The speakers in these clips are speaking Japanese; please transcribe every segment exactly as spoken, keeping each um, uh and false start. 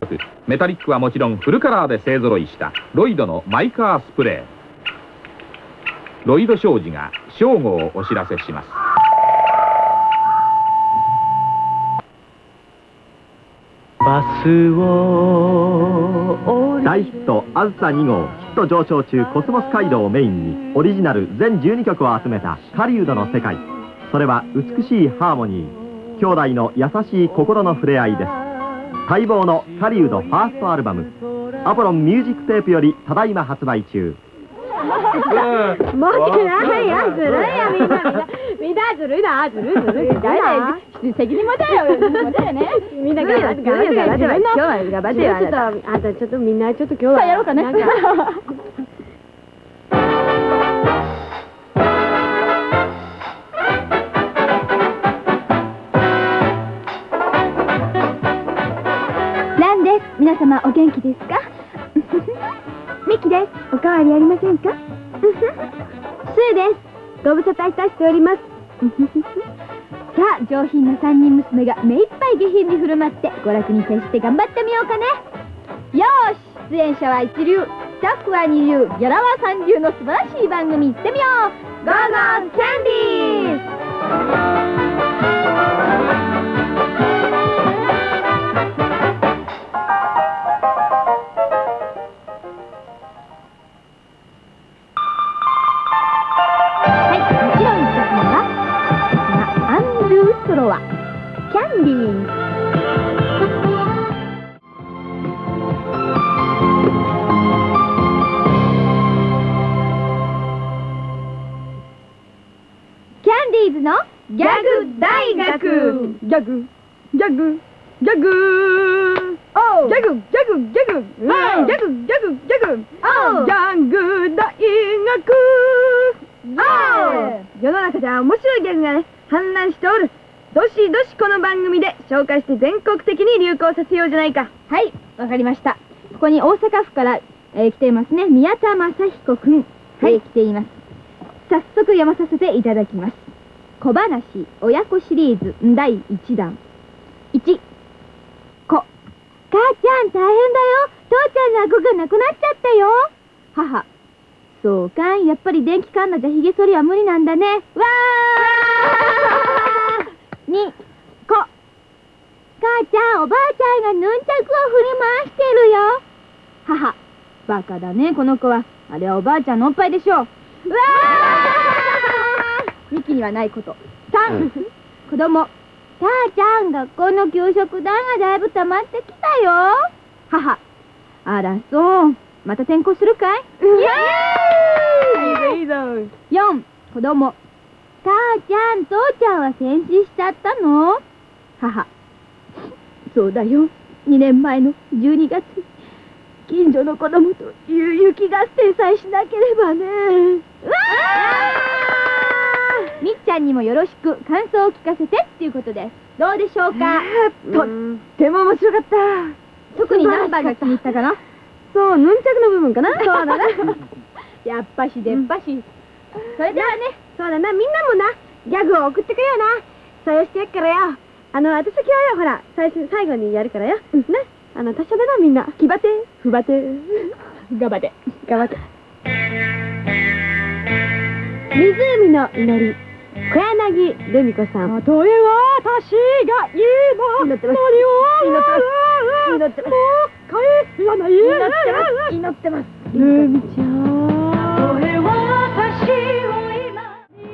く、メタリックはもちろんフルカラーで勢ぞろいしたロイドのマイカースプレー。ロイド商事が正午をお知らせします。 バスを大ヒットあずさに号、ヒット上昇中コスモス街道をメインにオリジナル全じゅうにきょくを集めた狩人の世界。それは美しいハーモニー、兄弟の優しい心の触れ合いです。待望の狩人ファーストアルバムアポロンミュージックテープよりただいま発売中。 もってないや、ずるいや、みんなみんなみんなずるいな、ずるいずるい。誰だ、責任持てよ、持てよね。みんな頑張って頑張って頑張って今日は頑張ってよ。ちょっとあんたちょっとみんなちょっと今日はやろうかね。 ランです。皆様お元気ですか？ミキです。おかわりありませんか？スーです。ご無沙汰いたしております。さあ、上品な三人娘が目いっぱい下品に振る舞って娯楽に徹して頑張ってみようかね。よーし、出演者は一流、スタッフは二流、ギャラは三流の素晴らしい番組行ってみよう。ゴーゴーキャンディーズ。ソロはキャンディー。キャンディーズのギャグ大学。ギャグギャグギャグおギャグギャグギャグギャグギャグギャグギャグギャグ大学。世の中じゃ面白いギャグがね氾濫しておる。どしどしこの番組で紹介して全国的に流行させようじゃないか。はい、わかりました。ここに大阪府から、えー、来ていますね。宮田正彦くん、はい、えー、来ています。早速読まさせていただきます。小話親子シリーズだいいちだん。いち、子。母ちゃん大変だよ。父ちゃんの顎がなくなっちゃったよ。母。そうかい、やっぱり電気カンナじゃヒゲ剃りは無理なんだね。わーに、こ。母ちゃん、おばあちゃんがヌンチャクを振り回してるよ。母。バカだね、この子は。あれはおばあちゃんのおっぱいでしょう。うわーミキにはないこと。さん、子供。母ちゃん、学校の給食代がだいぶ溜まってきたよ。母。あら、そう。また転校するかい？イエーイ！いいぞいいぞ。よん、子供。母ちゃん、父ちゃんは戦死しちゃったの？母。そうだよ。にねんまえのじゅうにがつ、近所の子供と雪合戦さえしなければね。うわー！みっちゃんにもよろしく感想を聞かせてっていうことです。どうでしょうか？えー、とっても面白かった。特に何番が気に入ったかな？そう、ヌンチャクの部分かな？そうだな。やっぱしでっぱし。それではね、そうだな、みんなもな、ギャグを送ってくれよな。そうよしてやっからよ。あの、私先はよ、ほら、最初、最後にやるからよ。ね。あの、達者だな、みんな。気張て、ふばて。がばて。がばて。湖の祈り。小柳ルミ子さん。たとえ私が今、何を祈ってます。祈ってます。帰らない。祈ってます。祈ってます。ルミちゃん。たとえ私を今に。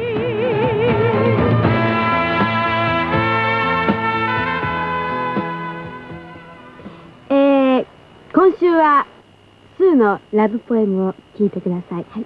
えー、今週はスーのラブポエムを聞いてください。はい。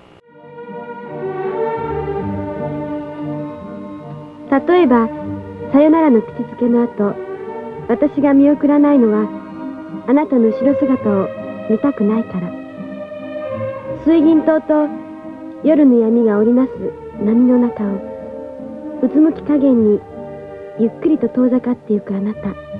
例えば、さよならの口づけの後、私が見送らないのは、あなたの後ろ姿を見たくないから。水銀灯と夜の闇が織りなす波の中を、うつむき加減にゆっくりと遠ざかってゆくあなた。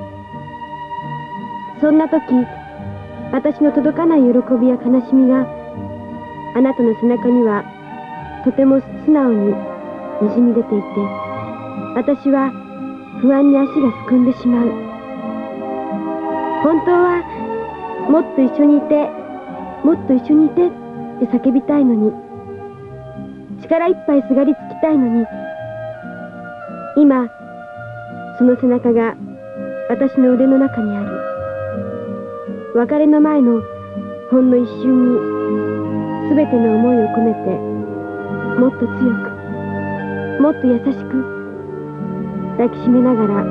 そんな時、私の届かない喜びや悲しみが、あなたの背中にはとても素直ににじみ出ていて、私は不安に足がすくんでしまう。 本当はもっと一緒にいてもっと一緒にいてって叫びたいのに、力いっぱいすがりつきたいのに、今その背中が私の腕の中にある。別れの前のほんの一瞬に全ての思いを込めて、もっと強くもっと優しく抱きしめながら、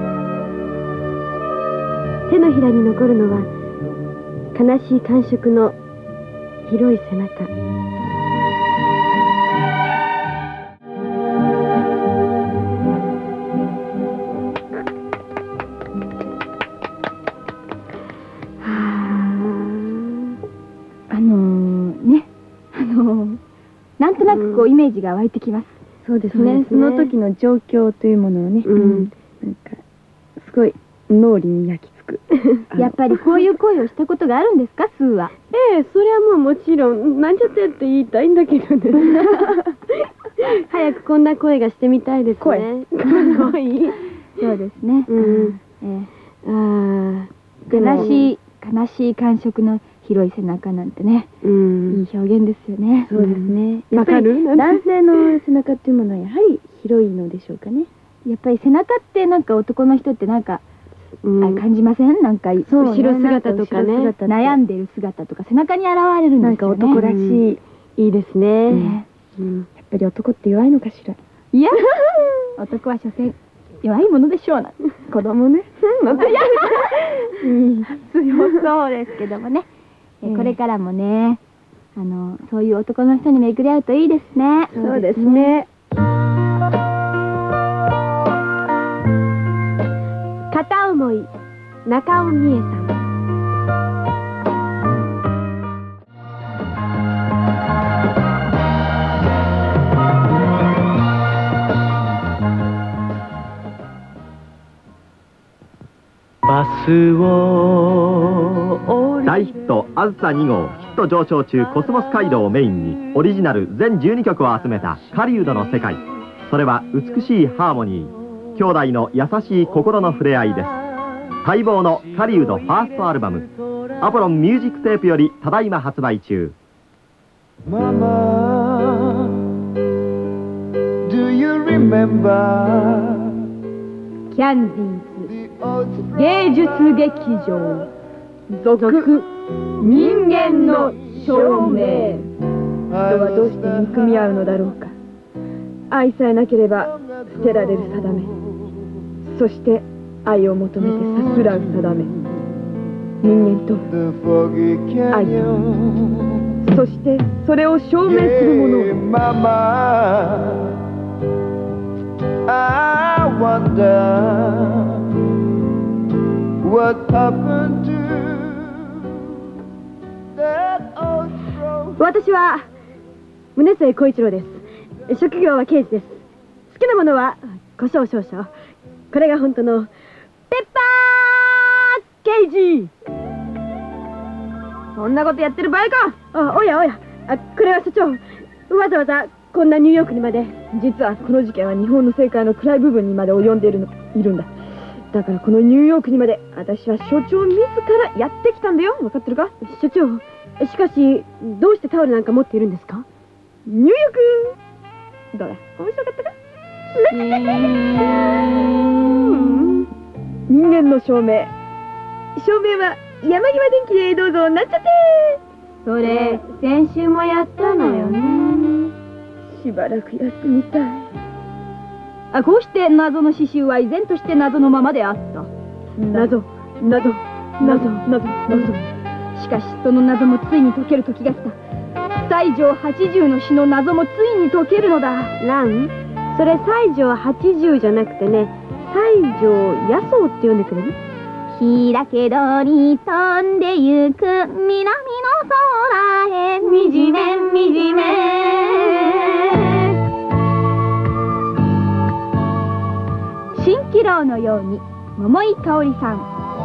手のひらに残るのは悲しい感触の広い背中。 なんとなくこうイメージが湧いてきます。 そうですね。 その時の状況というものをね、なんかすごい脳裏に焼き付く。やっぱりこういう恋をしたことがあるんですか、スーは。 ええ、それはもうもちろん、なんちゃってって言いたいんだけどね。早くこんな声がしてみたいですね。 声。 恋。 そうですね。 うん。 ああ、悲しい悲しい感触の広い背中なんてね、いい表現ですよね。 そうですね。やっぱり男性の背中っていうものはやはり広いのでしょうかね。やっぱり背中ってなんか男の人ってなんか感じません？なんか後ろ姿とかね、悩んでる姿とか背中に現れるんですよね。なんか男らしい。 いいですね。 やっぱり男って弱いのかしら。いや、男は所詮弱いものでしょうな。子供ね。強そうですけどもね。これからもね、あのそういう男の人に巡り合うといいですね。 そうですね。片思い、中尾美恵さん。 バスを大ヒットあずさに号ヒット上昇中コスモス街道をメインにオリジナル全じゅうにきょくを集めた狩人の世界。それは美しいハーモニー、兄弟の優しい心の触れ合いです。待望の狩人ファーストアルバムアポロンミュージックテープよりただいま発売中。 Mama, do you remember キャンディーズ芸術劇場続人間の証明。人はどうして憎み合うのだろうか。愛さえなければ捨てられる定め、そして愛を求めてさすらう定め。人間と愛と、そしてそれを証明するものを。 Mama, I wonder what happened to that old road. 私は宗末小一郎です。職業は刑事です。好きなものは胡椒少々。これが本当のペッパー刑事。そんなことやってる場合か。あ、おやおや、あ、これは所長、わざわざこんなニューヨークにまで。 実はこの事件は日本の政界の暗い部分にまで及んでいるのいるんだ。だからこのニューヨークにまで私は所長自らやってきたんだよ。分かってるか？ 所長、しかしどうしてタオルなんか持っているんですか？ ニューヨークどうだ、面白かったか？人間の証明。証明は山際電機でどうぞなんちゃって。 それ先週もやったのよね。 しばらく休みたい。 あ、こうして謎の刺繍は依然として謎のままであった。 謎、謎、謎、謎、謎。 しかしその謎もついに解ける時が来た。西条八十の詩の謎もついに解けるのだ。 ラン、それ西条八十じゃなくてね、西条八草って呼んでくれる？ 開けどり飛んでゆく南の空へみじめみじめ。蜃気楼のように桃井かおりさん。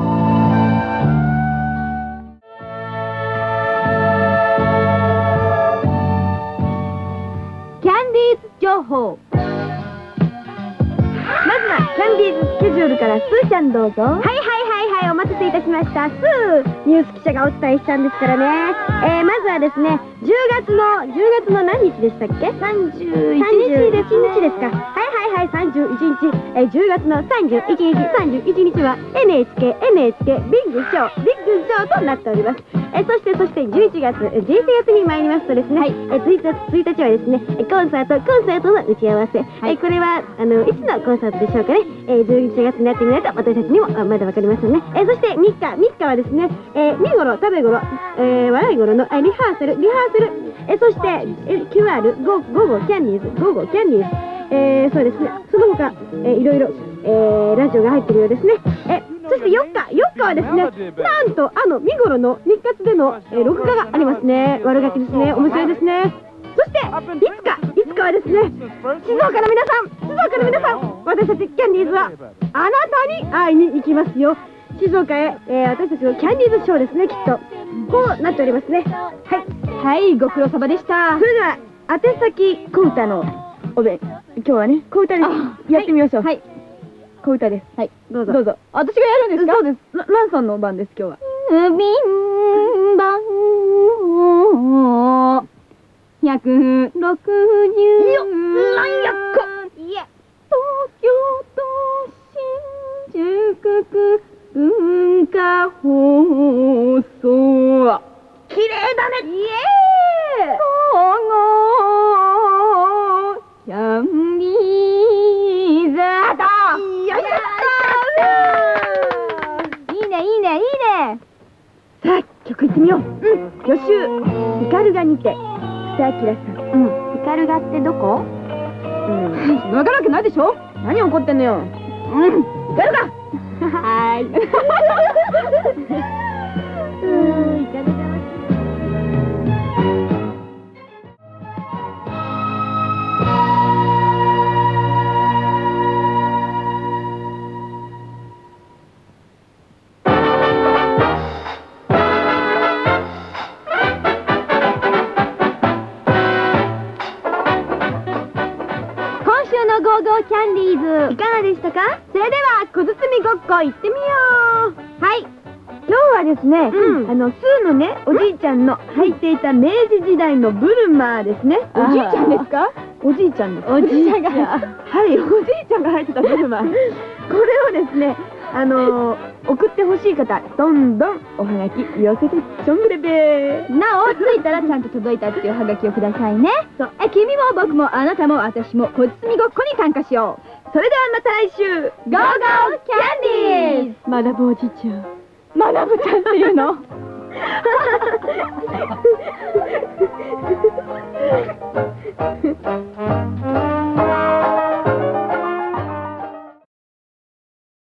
キャンディーズ情報。 まずはキャンディーズスケジュールからスーちゃんどうぞ。 はいはいはいはい、お待たせいたたしました。すーニュース記者がお伝えしたんですからね。えー、まずはですね、じゅうがつの、じゅうがつの何日でしたっけ？さんじゅういちにちですね。さんじゅういちにちですか。はいはいはい、さんじゅういちにち。えー、じゅうがつのさんじゅういちにち、さんじゅういちにちは エヌエイチケー、エヌエイチケー ビッグショー、ビッグショーとなっております。えー、そしてそしてじゅういちがつ、じゅういちがつに参りますとですね、はい、えー、ついたち、ついたちはですね、コンサート、コンサートの打ち合わせ。はい、えー、これは、あの、いつのコンサートでしょうかね。えー、じゅういちがつになってみないと私たちにもあまだわかりませんね。えー、そしてみっか、みっかはですね、えー、見頃、食べ頃、えー、笑い頃の、えー、リハーサル、リハーサル、えー、そして、えー、キューアール、ゴーゴーキャンディーズ、ゴーゴーキャンディーズ、えー、そうですね、その他、えー、いろいろ、えー、ラジオが入ってるようですね。えそしてよっか、よっかはですね、なんとあの見頃の日活での、えー、録画がありますね。悪ガキですね、面白いですね。そしていつか、いつかはですね、静岡の皆さん、静岡の皆さん、私たちキャンディーズはあなたに会いに行きますよ。静岡へ、えー、私たちのキャンディーズショーですね、きっとこうなっておりますね。はいはい、ご苦労様でした。それでは宛先小歌のおべん、今日はね小歌でやってみましょう。はい、小歌です。はい、どうぞどうぞ。私がやるんですか？そうです。ランさんの番です今日は。 うびんばんひゃくろくじゅうよっ、なんやっこ。 いや、東京都新宿区文化放送。 綺麗だね。イエーイ。 キャンディーズだ。 よいしょ。 いいねいいねいいね。 さあ曲いってみよう。うん。予習イカルガにて北明さん。 うん。イカルガってどこ？ うん。わかるわけないでしょ。何怒ってんのよ。うん。イカルガ。はーい。うん。イカルガ。 キャンディーズいかがでしたか？それでは小包みごっこ行ってみよう。はい、今日はですね、うん、あのスーのねおじいちゃんの履いていた明治時代のブルマーですね。 おじいちゃんですか？ おじいちゃんです。 おじいちゃんがはい、おじいちゃんが履いてたブルマーこれをですね、あのー、送ってほしい方どんどんおはがき寄せてちょんぐれべー。 なお、ついたらちゃんと届いたっていうおはがきをくださいね。そう、え君も僕もあなたも私も小包みごっこに参加しよう。それではまた来週。ゴーゴーキャンディーズ。学ぶおじいちゃん、学ぶちゃんっていうの